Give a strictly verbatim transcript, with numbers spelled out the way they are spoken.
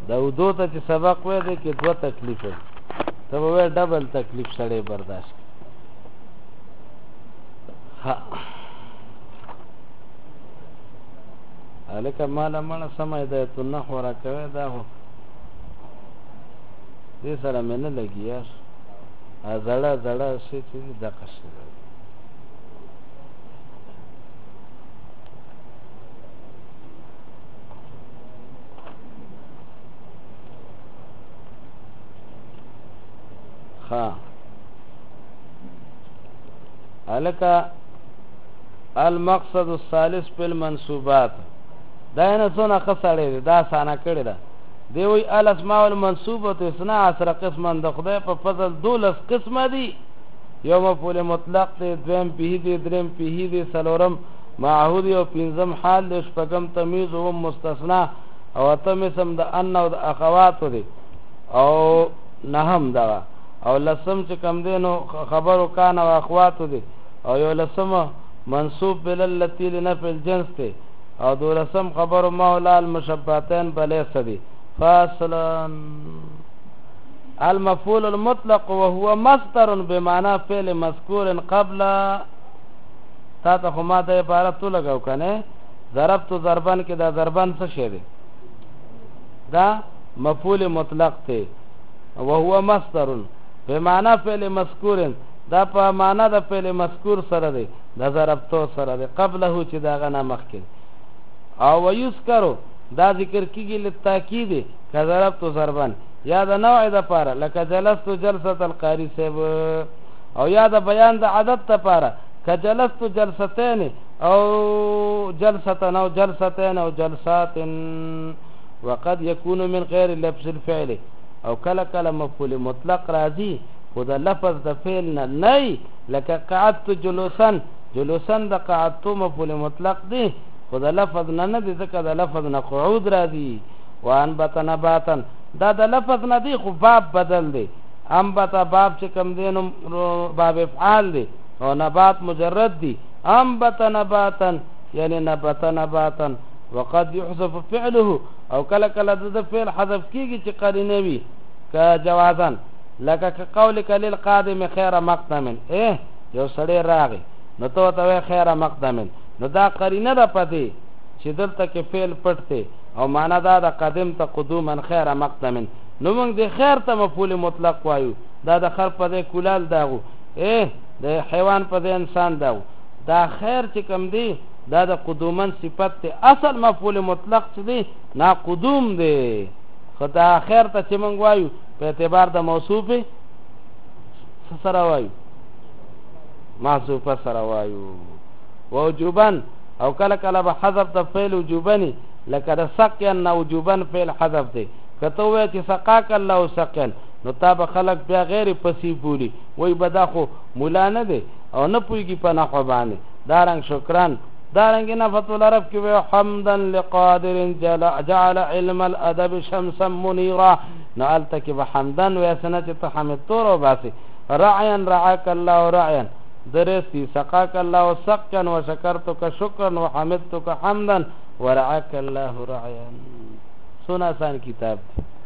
د اودو ته چې سبق وای دی کې دوه تکلیف دی ته به وای ډبل تکلیف سړی برداشت ها هلکه ماله مړه سمه هدایت النحو راکوی دا خو دې سره مې نه لګي یار زړه زړه شی چې دي دقه شی ها هلکه المقصد الثالث په المنصوبات دا نه څونه ښه سړی دی دا اسانه کړې ده دی وی الاسماء المنصوبه اثنا عشر قسما د خدای په فضل دولس قسمه دي یو مفعول مطلق دی دویم پیه دی دریم پیه دی څلورم معهود او پنځم حال دی شپږم تمیز او مستثنا او اتم اسم د ان او د اخوات دی او نهم دا او لسم چې کم دی نو خبر کان او اخوات دی او یو لسم منصوب باللتی لنفع الجنس دی او دولسم خبر مولا المشبهتين بليس دي فاصلا المفعول المطلق وهو مصدر بمعنى فعل مذكور قبل تا ته خو ما د عبارت تو لګاو کنه ضربت ضربن کې دا ضربن څه شی دی دا مفعول مطلق دی وهو مصدر بمعنى فعل مذكور دا په معنا د فعل مذکور سره دی د ضربتو سره دی قبله چې دا غنا مخکې او ويذكروا دا ذکر کیږي لتاکید کذربت ضربن یا د نوع د پاره لکه جلست جلسه القاری صاحب او یا د بیان د عدد ته پاره کجلست جلستين او جلسه او جلستين او جلسات وقد يكون من غير لفظ الفعل او کله کله مفعول مطلق راځي خو د لفظ د فعل نه نه لکه قعدت جلوسا جلوسا د قعدت مفعول مطلق دی خو د لفظ نه نه دی ځکه د لفظ نه قعود راځي وانبت نباتا دا د لفظ نه دی خو باب بدل دی انبت باب چې کم دی نو باب افعال دی او نبات مجرد دی انبت نباتا یعنی نبت نباتا وقد يحذف فعله او کله کله د فعل حذف کیږي چې قرینه وي که جوازا لکه که قولک للقادم خیر مقدم اه یو سړی راغی نو ته ته خیر مقدم نو دا قرینه ده پدې چې دلته کې فعل پټ دی او معنا دا د قدم ته قدوما خیر مقدم نو موږ د خیر ته مفعول مطلق وایو دا د خر پدې کولال داغو اه د حیوان پدې انسان داغو دا خیر چې کم دی دا د قدومن صفت ته اصل مفعول مطلق څه دی نا قدوم دی خدا خیر ته چې موږ وایو په اعتبار د موصوف سره وایو محذوف سره وایو وجوبن او کله کله به حذف د فعل وجوبني لکه د سقيا نو وجوبن فعل حذف دی کته وای چې سقاک الله سقن نو تاب خلق بیا غیر پسی بولی وای بدا خو مولا نه دی او نه پویږي په نحو باندې دارنګ شکران دارنګ نفت العرب کې وای حمدا لقادر جعل علم الادب شمسا منيرا نو التک بحمدن و سنت تحمد تور وباسي رعيا رعاك الله رعيا درسي سقاك الله سقا وشكرتك شكرا وحمدتك حمدا ورعاك الله رعيا سنا آسان کتاب